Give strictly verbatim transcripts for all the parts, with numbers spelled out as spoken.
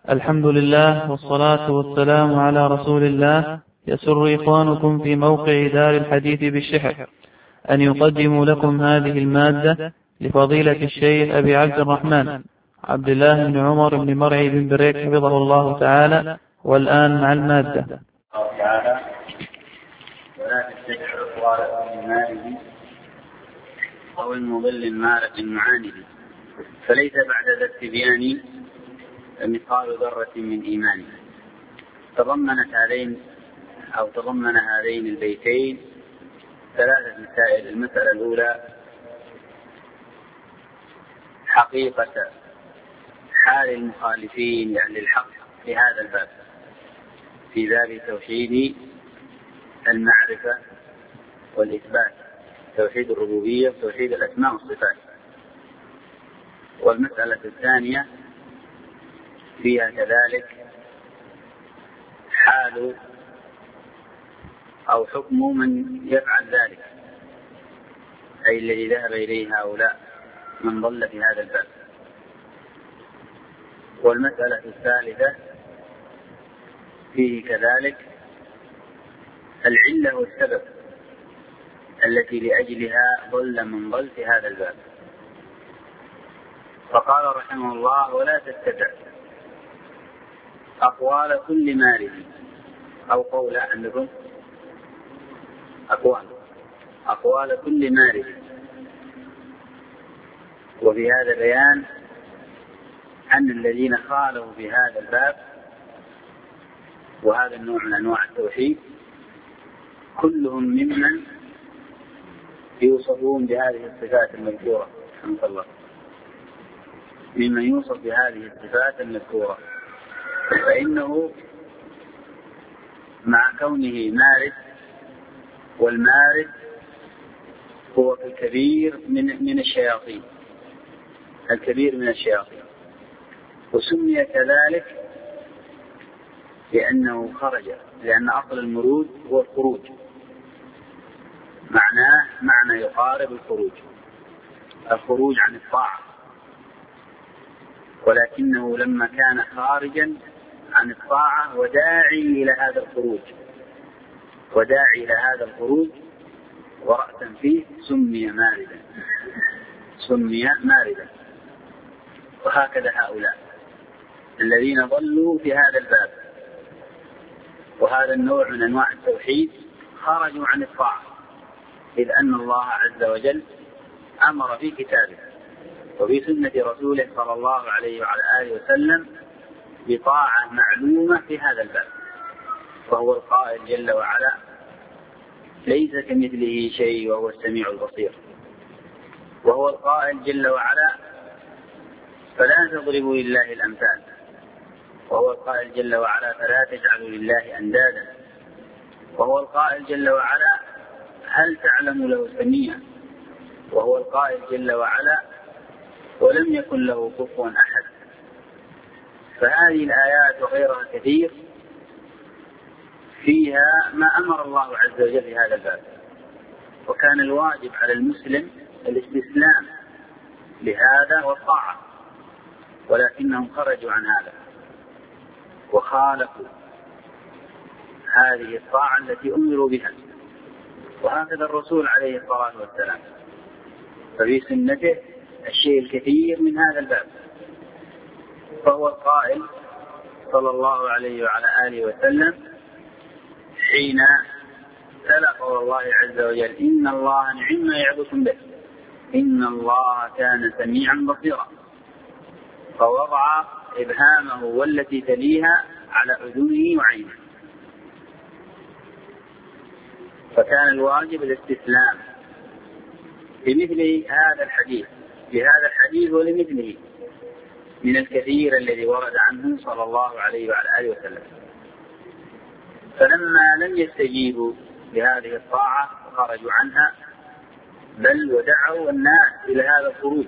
الحمد لله والصلاة والسلام على رسول الله. يسر إخوانكم في موقع دار الحديث بالشحر أن يقدموا لكم هذه المادة لفضيلة الشيخ أبي عبد الرحمن عبد الله بن عمر بن مرعي بن بريك حفظه الله تعالى. والآن مع المادة. الله تعالى: ولا تتبع أقوال من ماله أو المضل مارق معانه، فليس بعد ذا التبيان مثقال ذرة من إيمانه. تضمنت هذين أو تضمن هذين البيتين ثلاثة مسائل. المسألة الأولى حقيقة حال المخالفين لأهل الحق في هذا الباب، في باب توحيد المعرفة والإثبات، توحيد الربوبية وتوحيد الأسماء والصفات. والمسألة الثانية فيها كذلك حال أو حكم من يفعل ذلك، أي الذي ذهب إليه هؤلاء من ضل في هذا الباب. والمسألة الثالثة فيه كذلك العلة والسبب التي لأجلها ضل من ضل في هذا الباب. فقال رحمه الله: ولا تتبع أقوال كل مارد، أو قول عندكم أقوال أقوال كل مارد. وفي هذا بيان أن الذين خالفوا في هذا الباب وهذا النوع من أنواع التوحيد كلهم ممن يوصفون بهذه الصفات المذكورة، رحمه الله، ممن يوصف بهذه الصفات المذكورة. فإنه مع كونه مارد، والمارد هو الكبير من من الشياطين، الكبير من الشياطين، وسمي كذلك لأنه خرج، لأن أصل المرود هو الخروج، معناه معنى يقارب الخروج، الخروج عن الطاعة. ولكنه لما كان خارجا عن الطاعة وداعي إلى هذا الخروج وداعي إلى هذا الخروج ورأسا فيه سمي ماردا، سمي ماردا. وهكذا هؤلاء الذين ضلوا في هذا الباب وهذا النوع من أنواع التوحيد خرجوا عن الطاعة، إذ أن الله عز وجل أمر في كتابه وفي سنة رسوله صلى الله عليه وعلى آله وسلم بطاعة معلومة في هذا الباب. فهو القائل جل وعلا: ليس كمثله شيء وهو السميع البصير. وهو القائل جل وعلا: فلا تضربوا لله الأمثال. وهو القائل جل وعلا: فلا تجعلوا لله أندادا. وهو القائل جل وعلا: هل تعلم له سميا. وهو القائل جل وعلا: ولم يكن له كفوا أحد. فهذه الآيات وغيرها كثير فيها ما أمر الله عز وجل في هذا الباب، وكان الواجب على المسلم الاستسلام لهذا والطاعة، ولكنهم خرجوا عن هذا وخالفوا هذه الطاعة التي أمروا بها. وهكذا الرسول عليه الصلاة والسلام، ففي سنته الشيء الكثير من هذا الباب. فهو القائل صلى الله عليه وعلى آله وسلم حين تلا قول الله عز وجل: إن الله نعم ما يعظكم به إن الله كان سميعا بصيرا، فوضع إبهامه والتي تليها على أذنه وعينه. فكان الواجب الاستسلام بمثل هذا الحديث بهذا الحديث ولمثله من الكثير الذي ورد عنه صلى الله عليه وعلى آله وسلم. فلما لم يستجيبوا لهذه الطاعة خرجوا عنها، بل ودعوا الناس إلى هذا الخروج.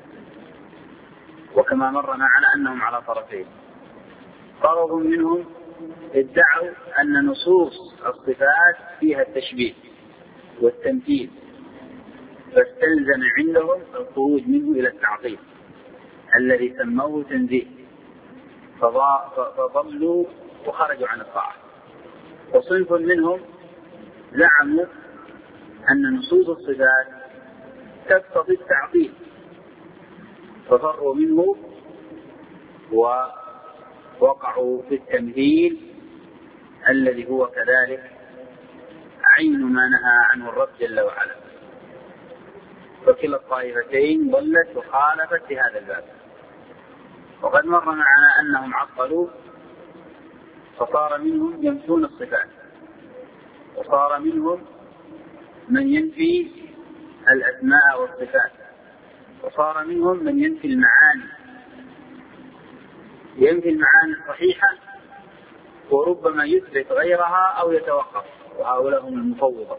وكما مر معنا أنهم على طرفين: طرف منهم ادعوا أن نصوص الصفات فيها التشبيه والتمثيل، فاستلزم عندهم الخروج منه إلى التعطيل الذي سموه تنزيه، فضلوا وخرجوا عن الطاعة. وصنف منهم زعموا أن نصوص الصفات تقتضي التعطيل ففروا منه ووقعوا في التمثيل الذي هو كذلك عين ما نهى عنه الرب جل وعلا. فكلا الطائفتين ضلت وخالفت في هذا الباب. وقد مر معنا أنهم عطلوا فصار منهم ينفون الصفات، وصار منهم من ينفي الأسماء والصفات، وصار منهم من ينفي المعاني، ينفي المعاني الصحيحة وربما يثبت غيرها أو يتوقف، وهؤلاء هم المفوضة.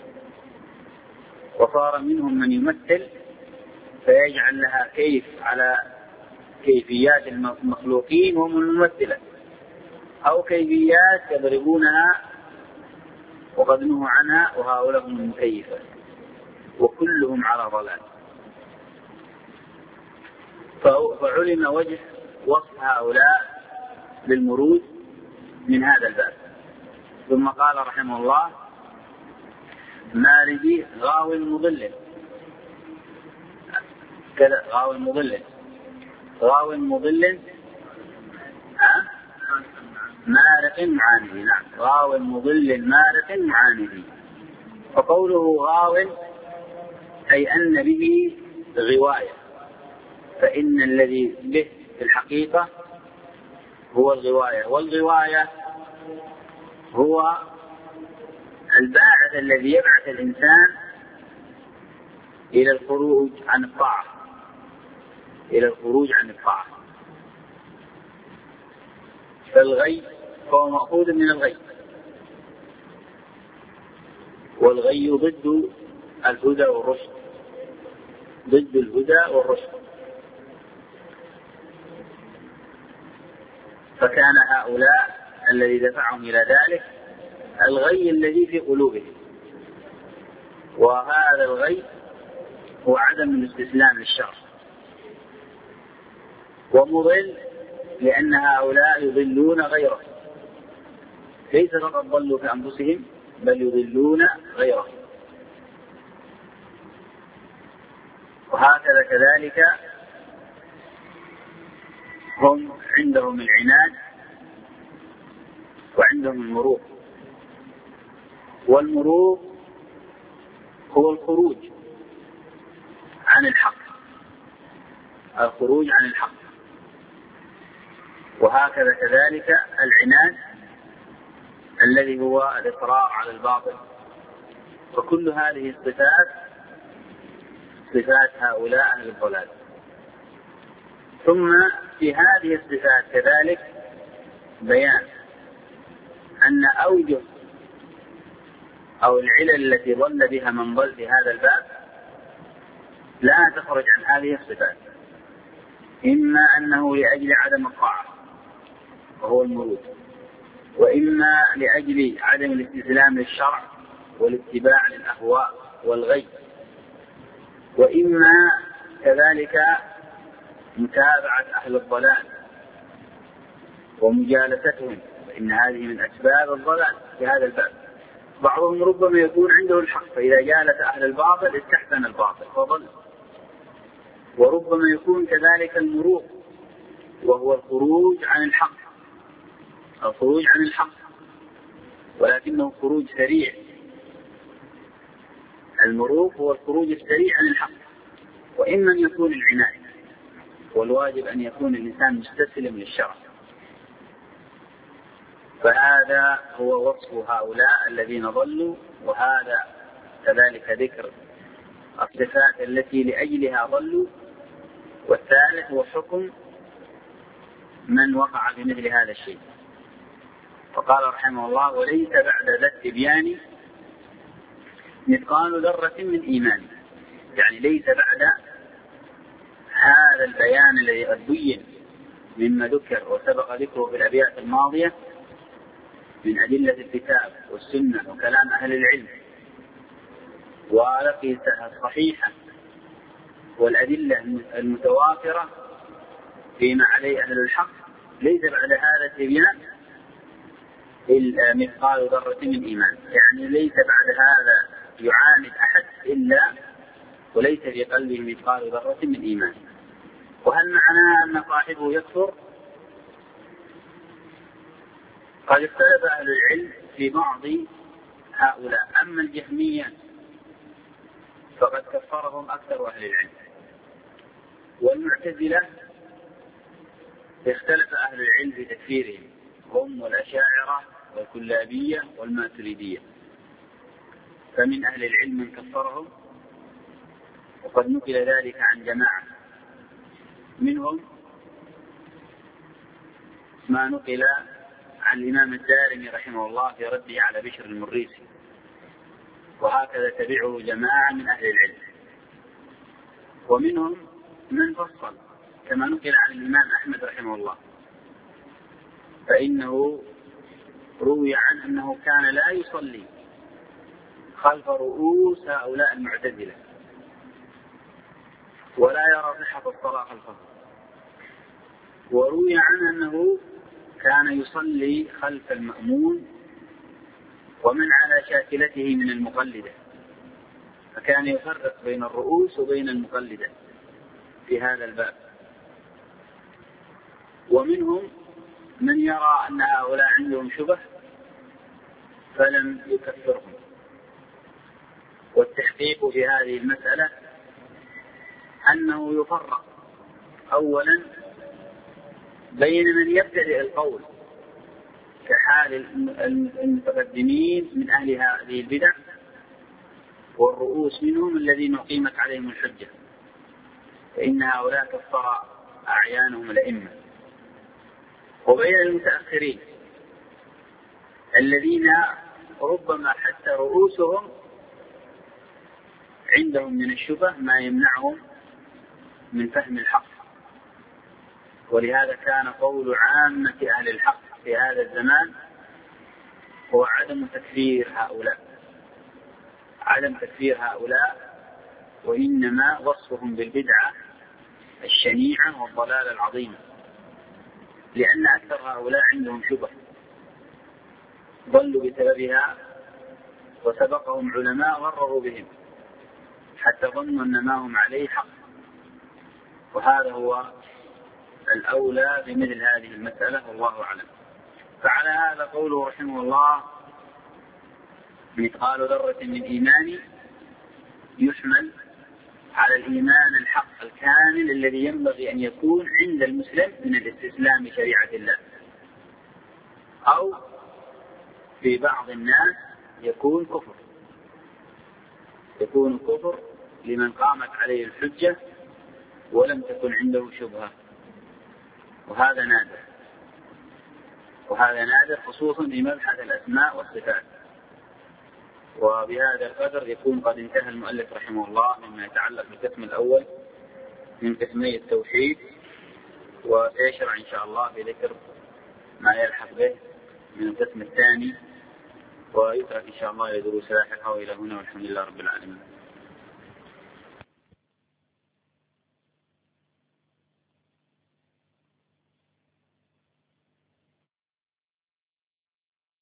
وصار منهم من يمثل فيجعل لها كيف على كيفيات المخلوقين وهم الممثلة، أو كيفيات يضربونها وقد نهوا عنها وهؤلاء هم المكيفة، وكلهم على ضلال. فعلم وجه وصف هؤلاء للمرود من هذا الباب. ثم قال رحمه الله: مارد غاو مضل، كذا غاو مضل، غاو مضل مارق معانه. نعم، غاو مضل مارق معانه. وقوله غاو أي أن به غواية، فإن الذي به في الحقيقة هو الغواية، والغواية هو الباعث الذي يبعث الإنسان إلى الخروج عن الطاعة، إلى الخروج عن الطاعة. فالغي فهو مأخوذ من الغي، والغي ضد الهدى والرشد، ضد الهدى والرشد. فكان هؤلاء الذي دفعهم إلى ذلك الغي الذي في قلوبهم، وهذا الغي هو عدم الاستسلام للشر. ومضل لأن هؤلاء يضلون غيره، ليس فقط ضلوا في أنفسهم بل يضلون غيره. وهكذا كذلك هم عندهم العناد وعندهم المروق. والمروق هو الخروج عن الحق، الخروج عن الحق. وهكذا كذلك العناد الذي هو الإصرار على الباطل. فكل هذه الصفات صفات هؤلاء أهل الضلال. ثم في هذه الصفات كذلك بيان أن أوجه أو العلل التي ضل بها من ضل في هذا الباب لا تخرج عن هذه الصفات، إما أنه لأجل عدم الطاعة وهو المرود، وإما لأجل عدم الاستسلام للشرع والاتباع للأهواء والغي، وإما كذلك متابعة أهل الضلال ومجالستهم، فإن هذه من أسباب الضلال في هذا الباب. بعضهم ربما يكون عنده الحق فإذا جالس أهل الباطل استحسن الباطل فضل، وربما يكون كذلك المروق وهو الخروج عن الحق، الخروج عن الحق ولكنه خروج سريع. المروق هو الخروج السريع عن الحق. وإما أن يكون العناية، والواجب أن يكون الإنسان مستسلم للشرع. فهذا هو وصف هؤلاء الذين ضلوا، وهذا كذلك ذكر الصفات التي لأجلها ضلوا. والثالث هو حكم من وقع في مثل هذا الشيء. فقال رحمه الله: وليس بعد ذا التبيان مثقال ذرة من إيمان. يعني ليس بعد هذا البيان الذي قد بين مما ذكر وسبق ذكره في الأبيات الماضية من أدلة الكتاب والسنة وكلام أهل العلم والأقيسة الصحيحة والأدلة المتوافرة فيما عليه أهل الحق، ليس بعد هذا تبيان مثقال ذرة من إيمان، يعني ليس بعد هذا يعاند أحد إلا وليس في قلبه مثقال ذرة من إيمان. وهل معناه أن صاحبه يكفر؟ قد اختلف أهل العلم في بعض هؤلاء. أما الجهمية فقد كفرهم أكثر أهل العلم، والمعتزلة اختلف أهل العلم في تكفيرهم، هم والأشاعرة والكلابية والماتريدية، فمن أهل العلم من كفرهم، وقد نقل ذلك عن جماعة منهم ما نقل عن الإمام الدارمي رحمه الله في رده على بشر المريسي، وهكذا تبعه جماعة من أهل العلم. ومنهم من فصل كما نقل عن الإمام أحمد رحمه الله، فإنه روي عنه أنه كان لا يصلي خلف رؤوس هؤلاء المعتزلة ولا يرى صحة الصلاة خلفه. وروي عنه أنه كان يصلي خلف المأمون ومن على شاكلته من المقلدة، فكان يفرق بين الرؤوس وبين المقلدة في هذا الباب. ومنهم من يرى أن هؤلاء عندهم شبه فلم يكفرهم. والتحقيق في هذه المسألة أنه يفرق أولا بين من يبتدئ القول كحال المتقدمين من أهل هذه البدع، والرؤوس منهم الذين أقيمت عليهم الحجة، فإن هؤلاء كفر أعيانهم الأئمة. وبين المتأخرين الذين ربما حتى رؤوسهم عندهم من الشبه ما يمنعهم من فهم الحق. ولهذا كان قول عامة أهل الحق في هذا الزمان هو عدم تكفير هؤلاء عدم تكفير هؤلاء وإنما وصفهم بالبدعة الشنيعة والضلال العظيمة، لأن أكثر هؤلاء عندهم شبه ضلوا بسببها، وسبقهم علماء غرروا بهم حتى ظنوا أن ما هم عليه حق. وهذا هو الأولى بمثل هذه المسألة، والله أعلم. فعلى هذا قوله رحمه الله مثقال ذرة من إيمان يحمل على الإيمان الحق الكامل الذي ينبغي أن يكون عند المسلم من الاستسلام لشريعة الله، أو في بعض الناس يكون كفر يكون كفر لمن قامت عليه الحجة ولم تكن عنده شبهة، وهذا نادر وهذا نادر خصوصا في مبحث الأسماء والصفات. وبهذا القدر يكون قد انتهى المؤلف رحمه الله مما يتعلق بالقسم الأول من قسمي التوحيد، وسيشرع إن شاء الله بذكر ما يلحق به من القسم الثاني، ويترك إن شاء الله لدروس لاحقة. وإلى هنا والحمد لله رب العالمين.